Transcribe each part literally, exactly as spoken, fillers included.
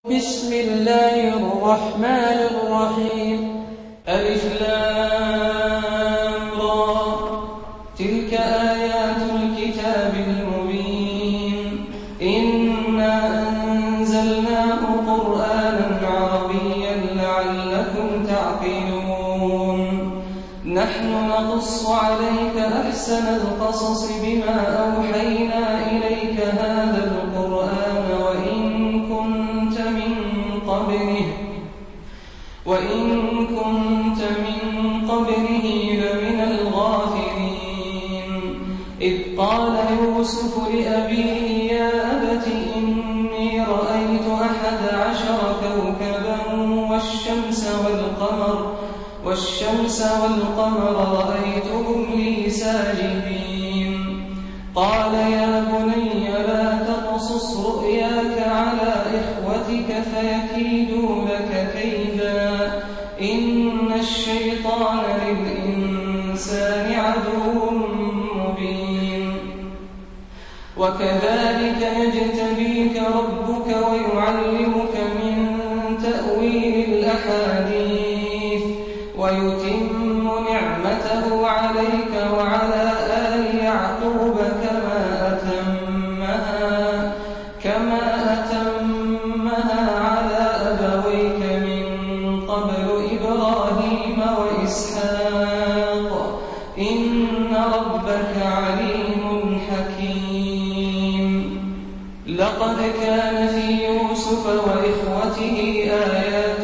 بسم الله الرحمن الرحيم. ألف لام را، تلك آيات الكتاب المبين. إنا أنزلناه قرآنا عربيا لعلكم تعقلون. نحن نقص عليك أحسن القصص بما أوحينا إليك هذا القرآن وإن كنت من قبله وإن كنت من قبله لمن الغافلين. إذ قال يوسف لأبيه يا أبت إني رأيت أحد عشر كوكبا والشمس والقمر والشمس والقمر رأيتهم لي ساجدين. قال يا بني لا تقصص رؤياك على إخوتك فيكيدوا لك كيدا إن الشيطان للإنسان عدو مبين. وكذلك يجتبيك ربك ويعلمك من تأويل الأحاديث ويتم نعمته عليك وعلى آل يعقوب كما أتمها كما أتمها على أبويك من قبل إبراهيم وإسحاق إن ربك عليم حكيم. لقد كان في يوسف وإخوته آيات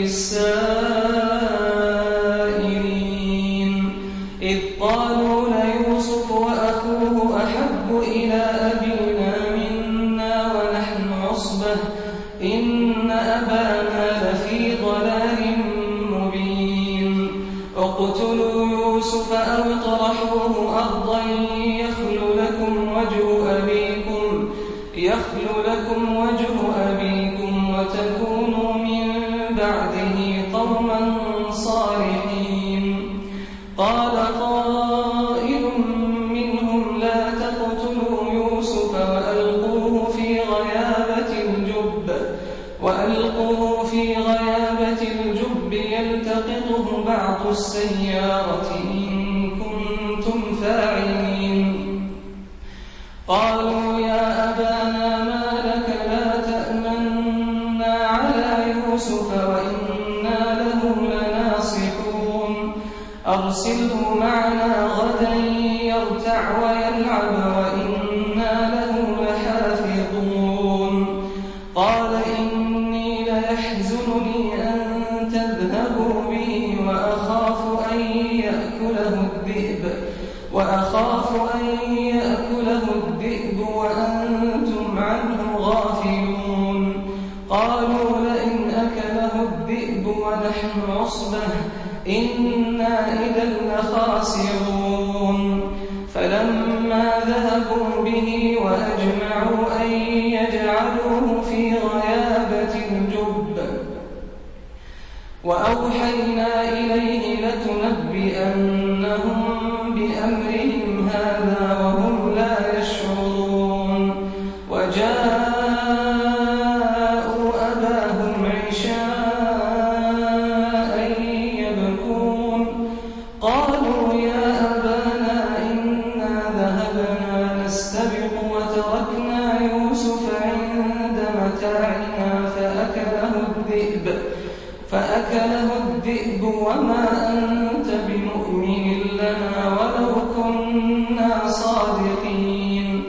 للسائلين إذ قالوا ليوسف وأخوه أحب إلى أبينا منا ونحن عصبة إن أبانا لفي ضلال مبين. اقتلوا يوسف أو اطرحوه أرضا يخل لكم وجه أبيكم يخل لكم وجه أبيكم وتكونوا من بعده قوما صالحين. قال قائل منهم لا تقتلوا يوسف وألقوه في غيابة الجب وألقوه في غيابة الجب يلتقطه بعض السيارة إن كنتم فاعلين. قالوا يا أبانا ما لك لا تأمنا على يوسف وإنا له لناصحون. أرسله معنا غدا يرتع ويلعب وإنا له لحافظون. قال إني ليحزنني أن تذهبوا به وأخاف أن يأكله الذئب وأخاف أن يأكله الذئب وأنتم عنه غافلون. قالوا لئن أكله الذئب ونحن عصبة إنا إذا لخاسرون. فلما ذهبوا به وأجمعوا أن يجعلوه في غيابة الجب وأوحينا إليه لتنبئنهم بأمرهم هذا وهم لا يشعرون. وجاءوا أباهم عشاء يبكون. قالوا يا أبانا إنا ذهبنا نستبق وتركنا يوسف عند متاعنا فأكله الذئب فأكله الذئب وما أنت بمؤمن لنا ولو كنا صادقين.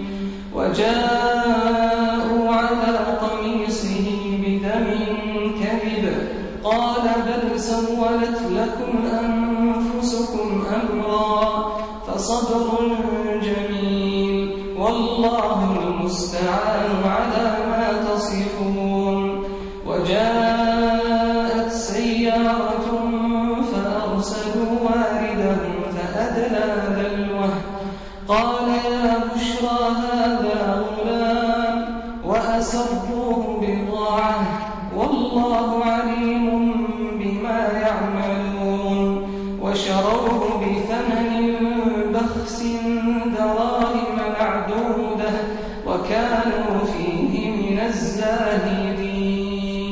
وجاءوا على قميصه بدم كذب قال بل سولت لكم أنفسكم أمرا فصبر جميل والله المستعان على ما تصفون. وجاءت سيارة فأرسلوا واردهم فأدلى دلوه قال يا بشرى هذا غلام وأسروه بضاعة والله عليم بما يعملون. وشروه بثمن بخس دراهم معدودة وكانوا فيه من الزاهدين.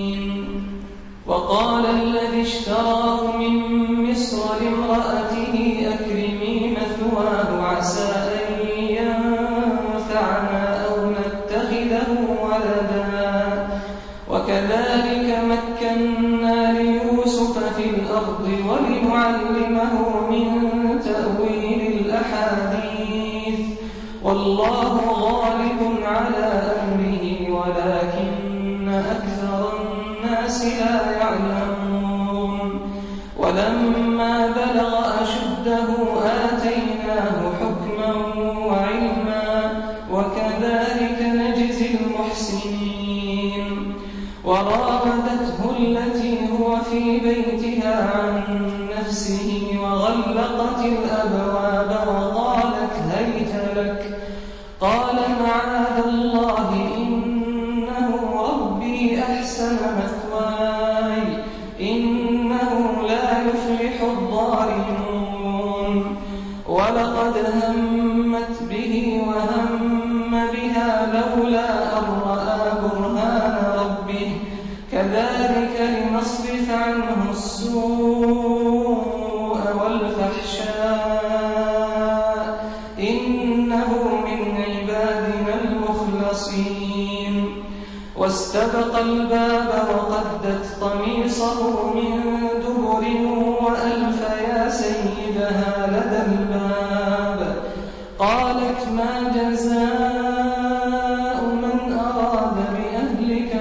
وكذلك مكنا ليوسف في الأرض ولنعلمه من تأويل الأحاديث والله غالب على أمره ولكن أكثر الناس لا يعلمون ولما بلغ أشده آتيناه حكما وعلما وكذلك نجزي المحسنين وراودته التي هو في بيتها عن نفسه وغلقت الأبواب وقالت هيت لك قال معاذ الله إنه ربي أحسن مثواي إنه لا يفلح الظالمون ولقد همت به وهم بها لولا أن رأى برهان ربه كذلك لنصرف عنه السوء والفحشاء إنه من عبادنا المخلصين واستبق الباب وقدت قميصه من دبر وألف يا سيدها لدى الباب قالت ما جزاء من أراد بأهلك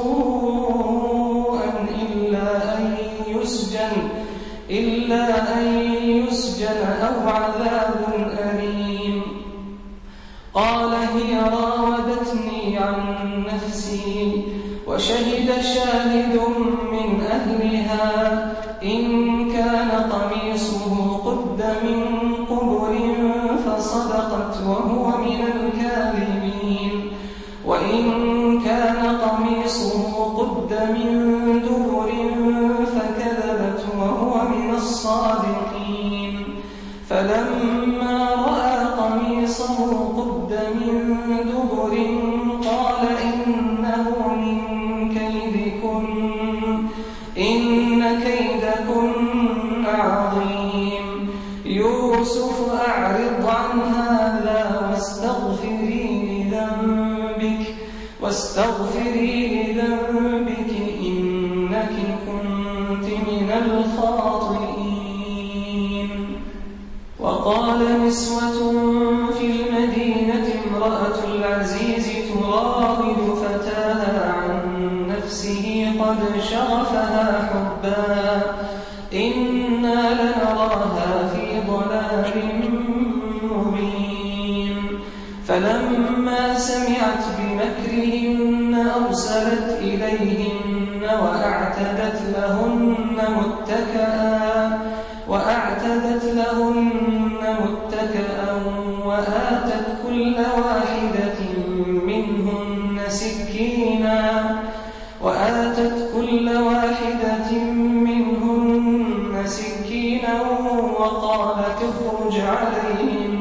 سوءا إلا أن يسجن إلا أن يسجن أو عذاب أليم قال هي راودتني عن نفسي وشهد شاهد من أهلها إن كان قميصه قد من قبر فصدقت وهو من الكاذبين وإن كان قميصه قد من دبر فكذبت وهو من الصادقين فلما رأى قميصه قد من دبر قال إنه من كيدكن إن كيدكن عظيم يوسف أعرض عن هذا واستغفري لذنبك واستغفري لذنبك إنك كنت من الخاطئين وقال نسوة في المدينة امرأة العزيز تراود فتاها عن نفسه قد شغفها حبا إنا لنراها في ضلال مبين فلما سمعت بمكرهن أرسلت إليهن وأعتدت لهن متكئا وأعتدت لهن متكئا وآتت كل واحدة منهن سكينا وآتت كل واحدة منهن سكينا وقالت اخرج عليهم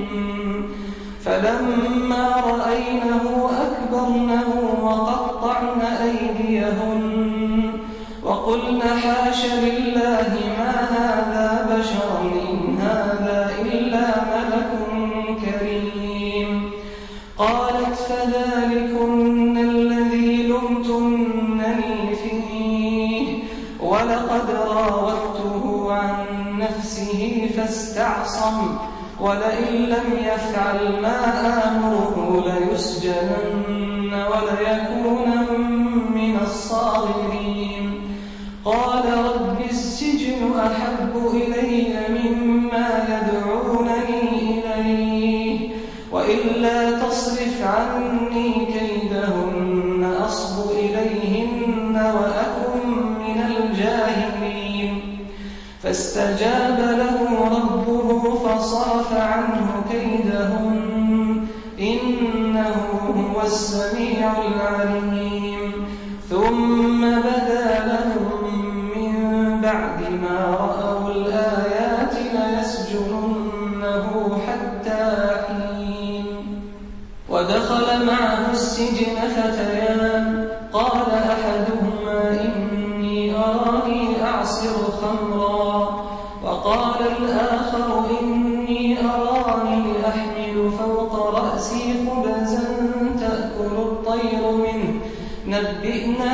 فلما رأينه أكبرنه وقطعن أيديهن وقلن حاش لله ما هذا بشرا إن هذا إلا ملك كريم قالت فذلكن الذي لمتنني فيه ولقد راودته عن نفسه فاستعصم ولئن لم يفعل ما آمره ليسجنن وليكونن من الصاغرين قال رب السجن أحب إلي مما يدعونني إليه وإلا تصرف عني كيدهن أصب إليهن وأكن من الجاهلين فاستجاب له ربه فصرف عنه كيدهن إنه هو السميع العليم ثم بدا لهم من بعد ما رأوا الآيات ليسجننه حتى حين ودخل معه السجن فتيان قال أحدهما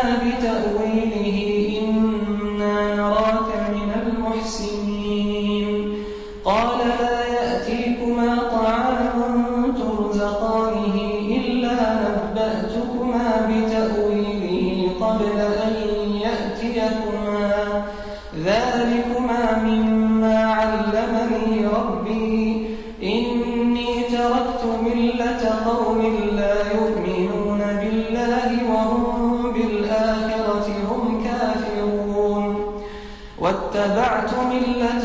بتأويله إنا نراك من المحسنين قال لا يأتيكما طعام ترزقانه إلا نبأتكما بتأويله قبل أن يأتيكما ذلكما مما علمني ربي إني تركت ملة قوم لا يؤمنون بالله وهم بالآخرة هم كافرون واتبعت ملة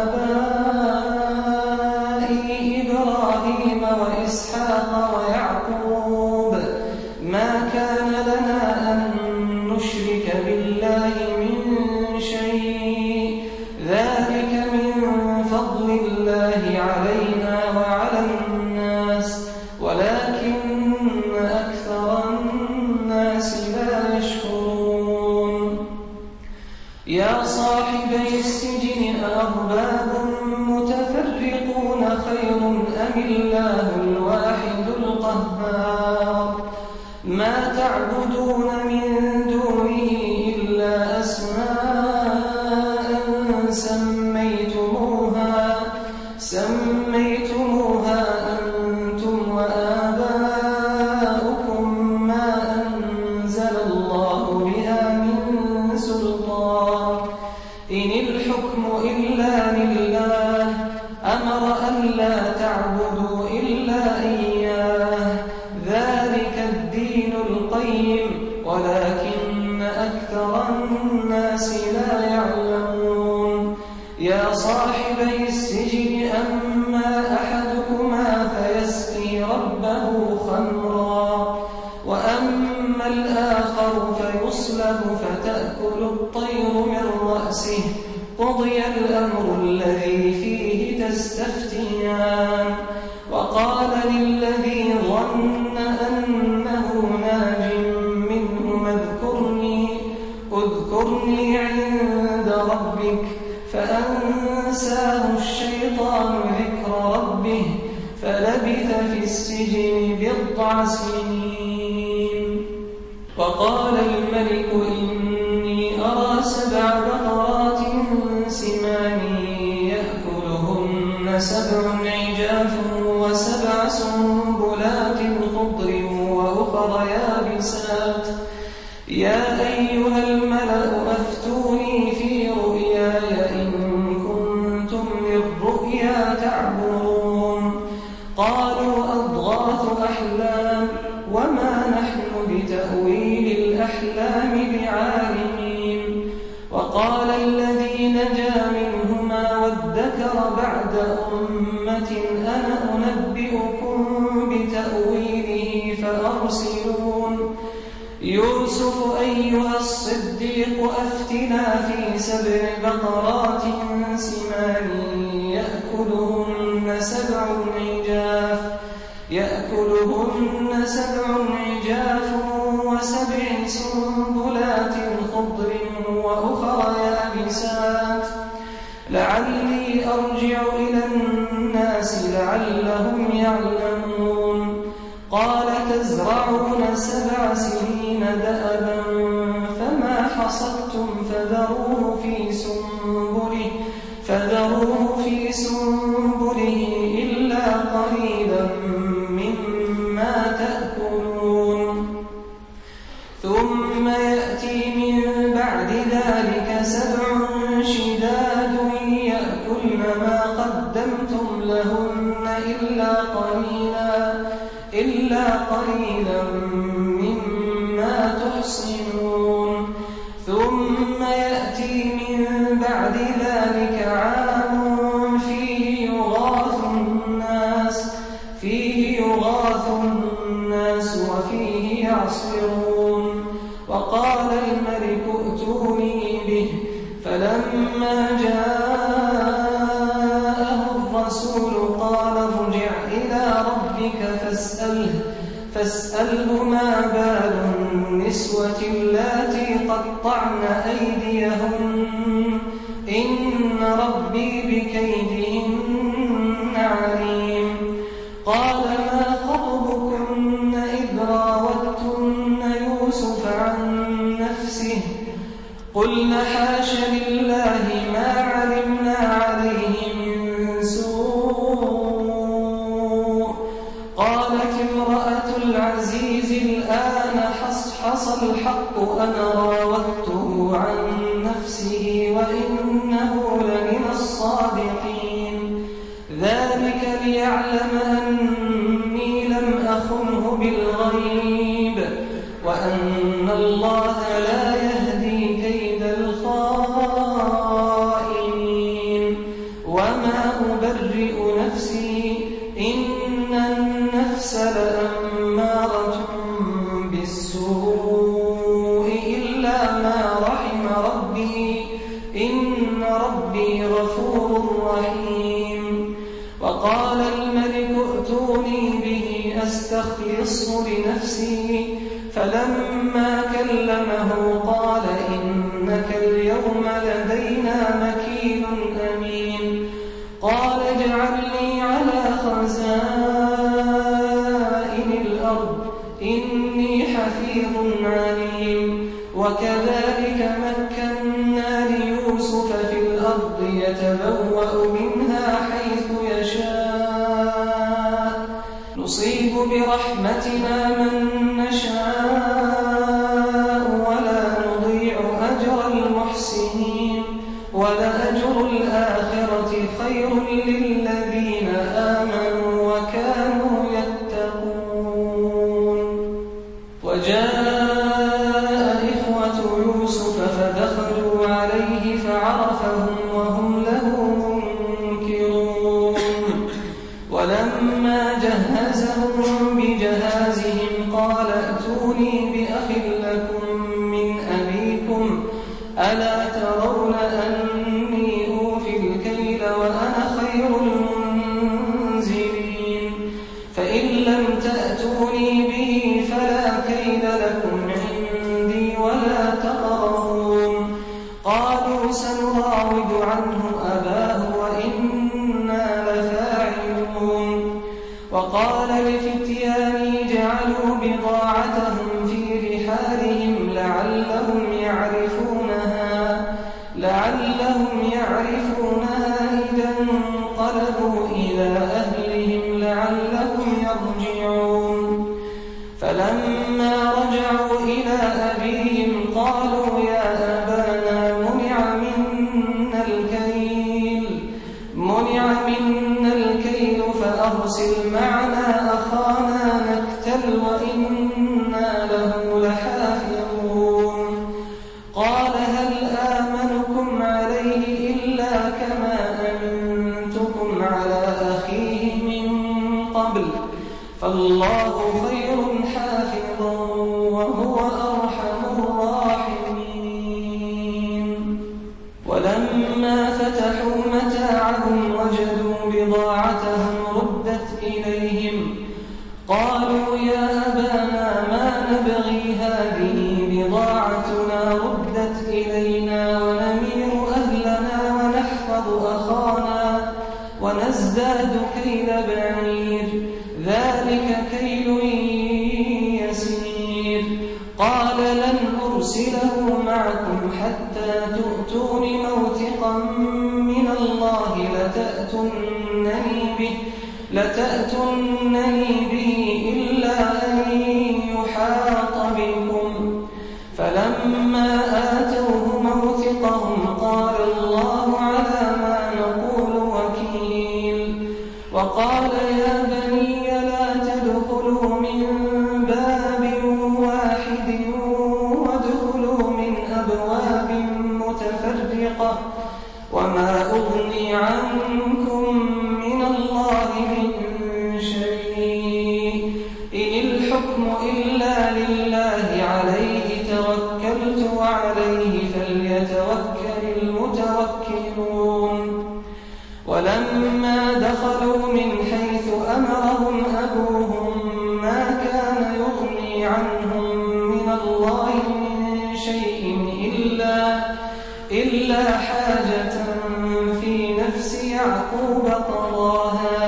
آبائي إبراهيم وإسحاق ويعقوب ما كان لنا أن نشرك بالله من شيء ذلك من فضل الله علينا وعلى الناس ولكن أكثر الناس لا يشكرون يا صاحبي السجن أأرباب متفرقون خير أم الله الواحد القهار ما تعبدون من دونه إلا أسماء سميتموها سميتموها أنتم وآباؤكم ما أنزل الله بها من سلطان إن الحكم إلا لله أمر أن لا تعبدوا إلا إياه ذلك الدين القيم ولكن أكثر الناس لا يعلمون يا صاحبي السجن أما أحدكما فيسقي ربه خمرا وأما الآخر فيصلب فتأكل الطير من رأسه قضي الأمر الذي فيه تستفتيان وقال للذي ظن أنه ناج منه اذكرني اذكرني عند ربك فأنساه الشيطان ذكر ربه فلبث في السجن بضع سنين وقال الملك إني أرى سبع بقرات سمان يأكلهن سبع عجاف وسبع سنبلات خضر وأخر يابسات يا أيها الملأ أفتوني في رؤياي إن كنتم للرؤيا تعبرون قالوا أضغاث أحلام وما نحن بتأويل الأحلام بعالمين وقال الذي نجا منهما وادكر بعد أمة أنا أنبئكم بتأويله فأرسلون يوسف أيها الصديق أفتنا في سبع بقرات سمان يأكلهن سبع عجاف يأكلهن سبع عجاف وسبع سنبلات خضر وأخر يابسات لعلي أرجع إلى الناس لعلهم يعلمون قال تزرعون سبع سنين دأبا فما حصدتم فذروه في سنبله فذروه في سنبله إلا قليلا مما تأكلون ثم يأتي من بعد ذلك سبع شداد يأكلن ما قدمتم لهن إلا قليلا إلا قليلا مما تحصنون ثم يأتي من بعد ذلك عام فيه يغاث الناس فيه يغاث الناس وفيه يعصرون وقال الملك ائتوني به فلما جاءه الرسول قال ارجع إلى ربك فاسأله فاسأله ما بال النسوة اللاتي قطعن أيديهن إن ربي بكيدهن عليم قال ما خطبكن إذ راوتن يوسف عن قلنا حاش لله ما علمنا عليه من سوء. قالت امرأة العزيز الآن حصحص الحق أنا راودته عن نفسه وإنه لمن الصادقين. ذلك ليعلم أني لم أخنه بالغيب وأن الله لا يهدي كيد الخائنين. وما أبرئ نفسي إن النفس لأمارة بالسوء إلا ما رحم ربي إن ربي غفور رحيم. وقال الملك ائتوني به أستخلصه لنفسي فلما كلمه قال إنك اليوم لدينا مكين أمين. قال اجعلني على خزائن الأرض إني حفيظ عليم. وكذلك مكنا ليوسف في الأرض يتبوأ منها حيث يشاء نصيب برحمتنا من نشاء ولا نضيع أجر المحسنين. ولأجر الآخرة خير للذين آمنوا وكانوا يتقون. وجاء إخوة يوسف فدخلوا عليه فعرفهم وهم له منكرون. ولما جهزهم بجهازهم قال ائتوني بأخ لكم من أبيكم ألا ترون أني أوفي الكيل وأنا خير المنزلين. فإن لم تأتوني به فلا كيل لكم عندي ولا تقربون. قالوا سنراود عنه أباه وإنا لفاعلون. وقال لفتيانه جعلوا بضاعتهم في رحالهم لعلهم يعرفونها لعلهم يعرفونها إذا انقلبوا إلى أهلهم لعلهم يرجعون. فلما رجعوا إلى أبيهم قالوا يا أبانا منع منا الكيل منع منا الكيل فأرسل معنا أخانا نكتل وإنا له لحافظون. قال هل آمنكم عليه إلا كما أمنتكم على أخيه من قبل فالله خير حافظا وهو أرحم الراحمين. ولما فتحوا متاعهم وجدوا بضاعتهم ردت إليهم قالوا يا أبانا ما نبغي هذه بضاعتنا ردت إلينا ونمير أهلنا ونحفظ أخانا ونزداد كيل بعير ذلك كيل يسير. قال لن أرسله معكم حتى تؤتون موثقا من الله لتأتونني به لتأتونني به إلا أن يحاط بكم. فلما آتوه موثقهم قال الله على ما نقول وكيل. وقال يا بني لا تدخلوا من باب واحد وادخلوا من أبواب متفرقة وما أغني عنكم من الله من شيء إن الحكم إلا لله عليه توكلت وعليه فليتوكل المتوكلون. ولما دخلوا من حيث أمرهم أبوهم ما كان يغني عنهم من الله من شيء إلا, إلا حاجة في نفس يعقوب قضاها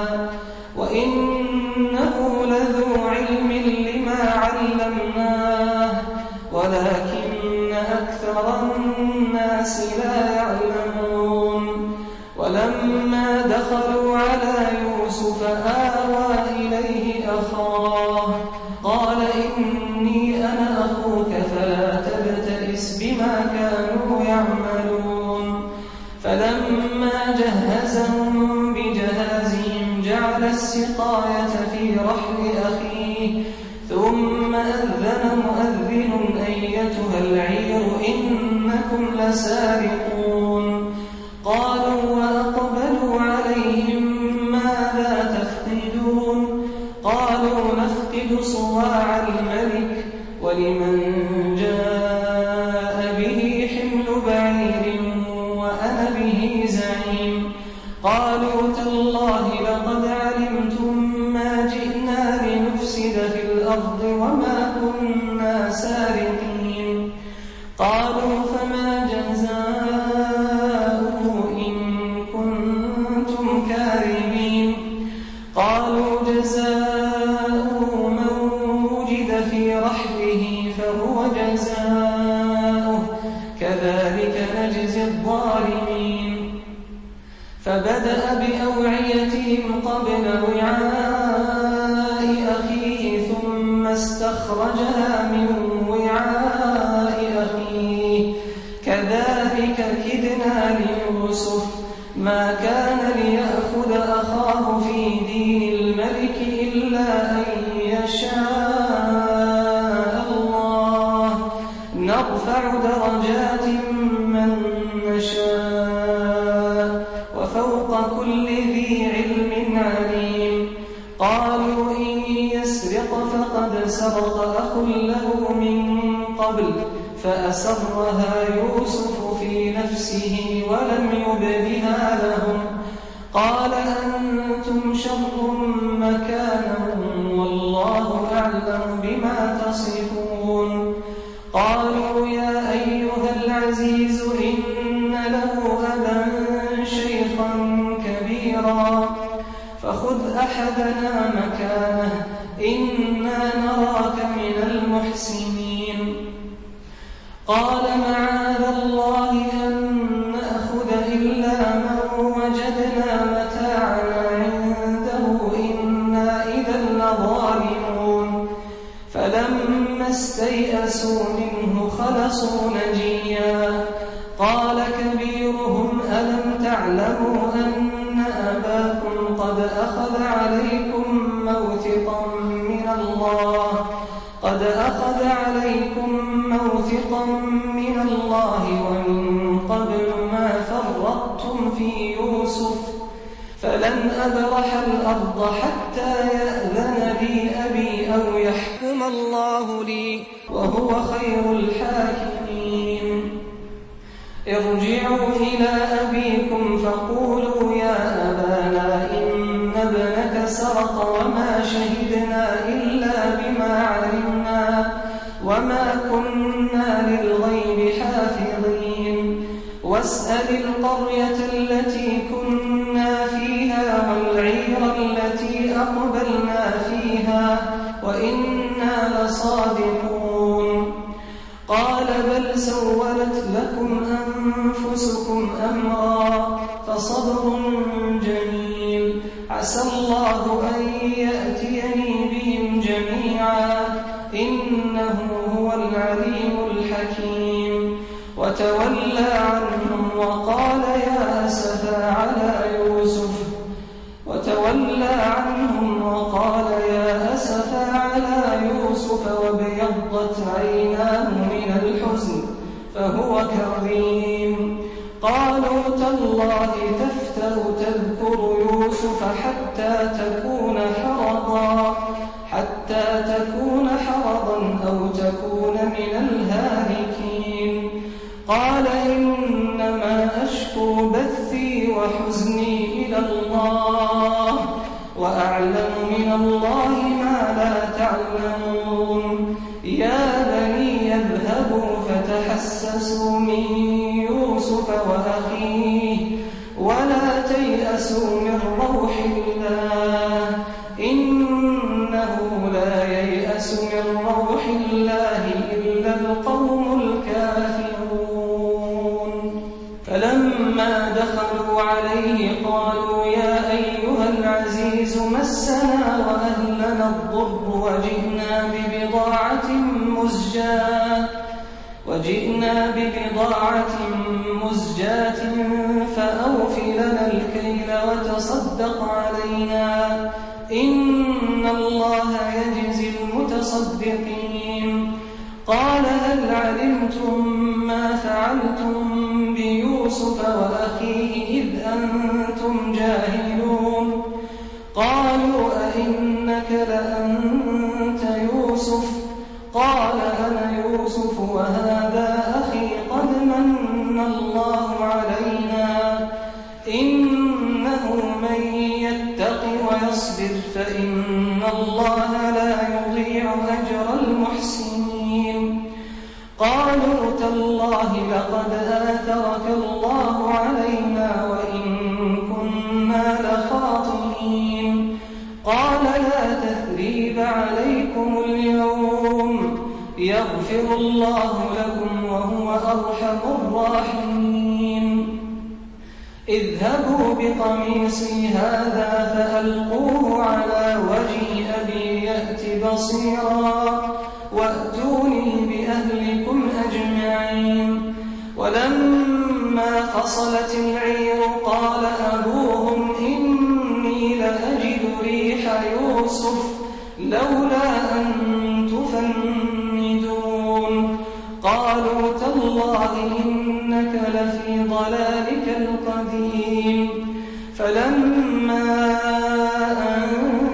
وإنه لذو علم لما علمناه ولكن أكثر الناس لا يعلمون ولما دخلوا على يوسف آوى إليه أخاه قال إني أنا أخوك فلا تبتئس بما كانوا يعملون فلما جهزهم بجهازهم جعل السقاية في رحل أخيه ثم أذن مؤذن أيتها العير إنكم لسارقون قالوا وأقبلوا عليهم ماذا تفقدون قالوا نفقد صواع الملك ولمن جاء به حمل بعير وأنا به زعيم قالوا تالله لقد علمتم ما جئنا لنفسد في الأرض وما كنا سارقين قالوا فما جزاؤه إن كنتم كاذبين قالوا جزاؤه من وجد في رحله فهو جزاؤه كذلك نجزي الظالمين فبدأ بأوعيتهم قبل وعاء أخيه ثم استخرجها من وعاء أخيه كذلك كدنا ليوسف ما كان ليأخذ أخاه في دين الملك إلا أن يشاء الله نرفع درجات من نشاء وفوق كل ذي علم عليم قالوا إن يسرق فقد سرق أخ له من قبل فأسرها يوسف في نفسه ولم يبدها لهم قال أنتم شر مكانا والله أعلم بما تصفون قالوا يا أيها العزيز إن له أبا شيخا كبيرا فخذ أحدنا مكانه إنا نراك من المحسنين قال معاذ الله أن نأخذ إلا من وجدنا متاعنا عنده إنا إذا لظالمون فلما استيئسوا منه خلصوا نجيا قال كبيرهم ألم تعلموا أن أباكم قد أخذ عليكم موثقا من الله قد أخذ عليكم موثقا من الله ومن قبل ما فرطتم في يوسف فلن أبرح الأرض حتى يأذن لي أبي أو يحكم الله لي وهو خير الحاكمين ارجعوا إلى أبيكم فقولوا يا أبانا إن ابنك سرق وما شهدنا إلا بما علمنا وما كنا للغيب حافظين واسأل القرية التي كنا فيها والعير التي أقبلنا فيها وإنا لصادقون قال بل سولت لكم أنفسكم أمرا فصبر جميل عسى الله أن يأتيني بهم جميعا إنه هو العليم الحكيم وتولى عنهم وقال يا أسفا على يوسف وتولى عنهم وقال يا أسفا على يوسف وابيضت عيناه من الحزن فهو كظيم قالوا تالله تفتأ تذكر يوسف حتى تكون حرضا حتى تكون حرضا أو تكون من الهالكين قال إنما أشكو بثي وحزني إلى الله وأعلم من الله ما لا تعلمون يا بني اذهبوا فتحسسوا من يوسف وأخيه ولا تيأسوا من روح الله إنه لا ييأس من روح الله إلا القوم الكافرون بضاعة مزجاة فأوف لنا الكيل وتصدق علينا إن الله يجزي المتصدقين قال هل علمتم ما فعلتم بيوسف وأخيه إذ أنتم جاهلون قالوا أئنك لأنت يوسف قال أنا يوسف وهذا أخي قد من الله علينا إنه من يتق ويصبر فإن الله لا يضيع أجر المحسنين قالوا تالله لقد آثرك الله علينا وإن كنا لخاطئين قال لا تثريب عليكم اليوم يغفر الله لكم وهو أرحم الراحمين اذهبوا بقميصي هذا فألقوه على وجه أبي يأت بصيرا وأتوني بأهلكم أجمعين ولما فصلت العير قال أبوهم إني لأجد ريح يوسف لولا أن تفندون قالوا تالله إنك لفي ضلالك القديم فلما أن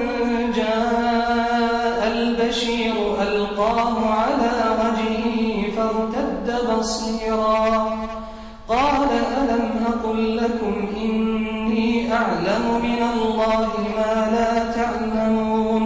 جاء البشير ألقاه على وجهه فارتد بصيرا قال ألم أقل لكم إني أعلم من الله ما لا تعلمون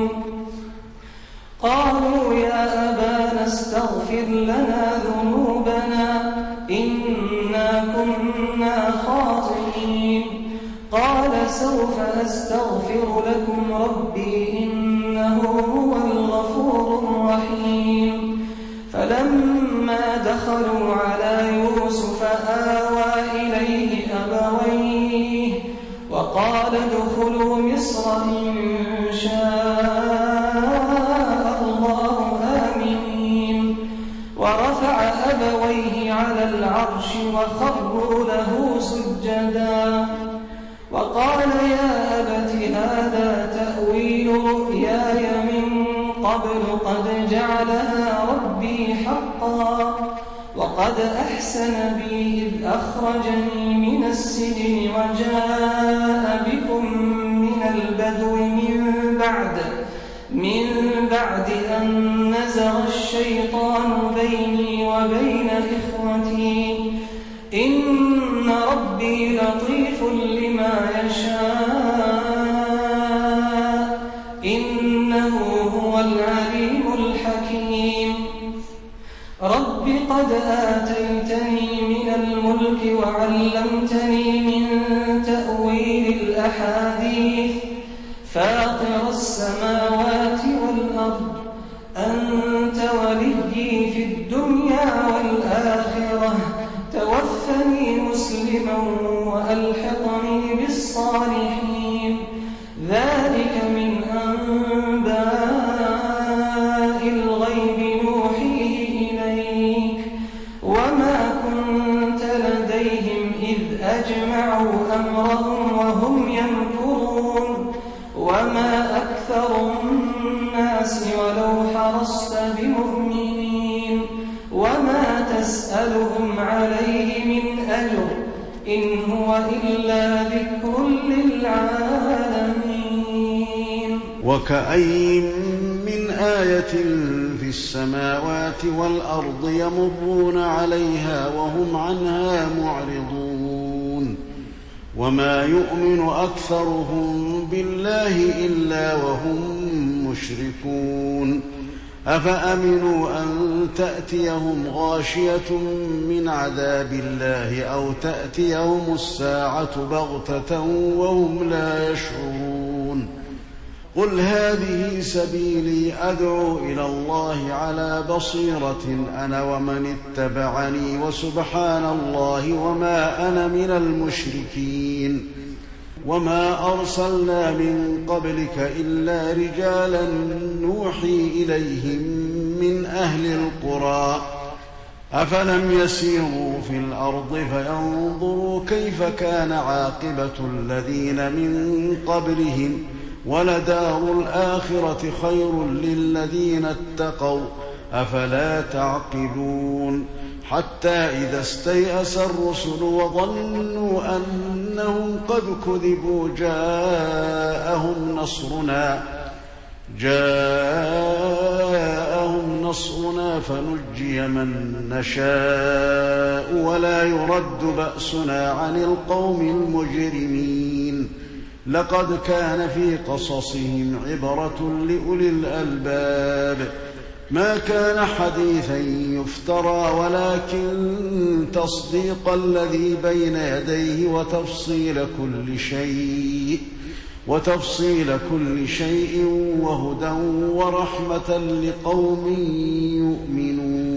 قالوا يا أبانا استغفر لنا ذنوبنا إنا كنا خاطئين قال سوف أستغفر لكم ربي إنه هو الغفور الرحيم فلما دخلوا على يوسف آوى إليه أبويه وقال ادخلوا مصر إن شاء الله آمنين ورفع أبويه على العرش وخروا له سجدا وقال يا أبت هذا تأويل رؤياي من قبل قد جعلها ربي حقا وقد أحسن بي إذ أخرجني من السجن وجاء بكم من البدو من بعد من بعد أن نزغ الشيطان بيني وبين إخوتي إن ربي لطيف لما يشاء إنه هو العليم الحكيم رب قد آتيتني من الملك وعلمتني من تأويل الأحاديث فاطر السماوات والأرض أنت وليي في الدنيا والآخرة توفني مسلما وألحقني بالصالحين ذلك من أنباء الغيب نوحيه إليك وما كنت لديهم إذ أجمعوا أمرهم وهم يمكرون وما أكثر الناس ولو حرصت بمؤمنين وما تسألهم عليه من أجر إن هو إلا ذكر للعالمين وكأي من آية في السماوات والأرض يمرون عليها وهم عنها معرضون وما يؤمن أكثرهم بالله إلا وهم مشركون أفأمنوا أن تأتيهم غاشية من عذاب الله أو تأتيهم الساعة بغتة وهم لا يشعرون قل هذه سبيلي أدعو إلى الله على بصيرة أنا ومن اتبعني وسبحان الله وما أنا من المشركين وما أرسلنا من قبلك إلا رجالا نوحي إليهم من أهل القرى أفلم يسيروا في الأرض فينظروا كيف كان عاقبة الذين من قبلهم ولدار الآخرة خير للذين اتقوا أفلا تعقلون حتى إذا استيأس الرسل وظنوا أنهم قد كذبوا جاءهم نصرنا جاءهم نصرنا فنجي من نشاء ولا يرد بأسنا عن القوم المجرمين لقد كان في قصصهم عبرة لأولي الألباب ما كان حديثا يفترى ولكن تصديق الذي بين يديه وتفصيل كل شيء وتفصيل كل شيء وهدى ورحمة لقوم يؤمنون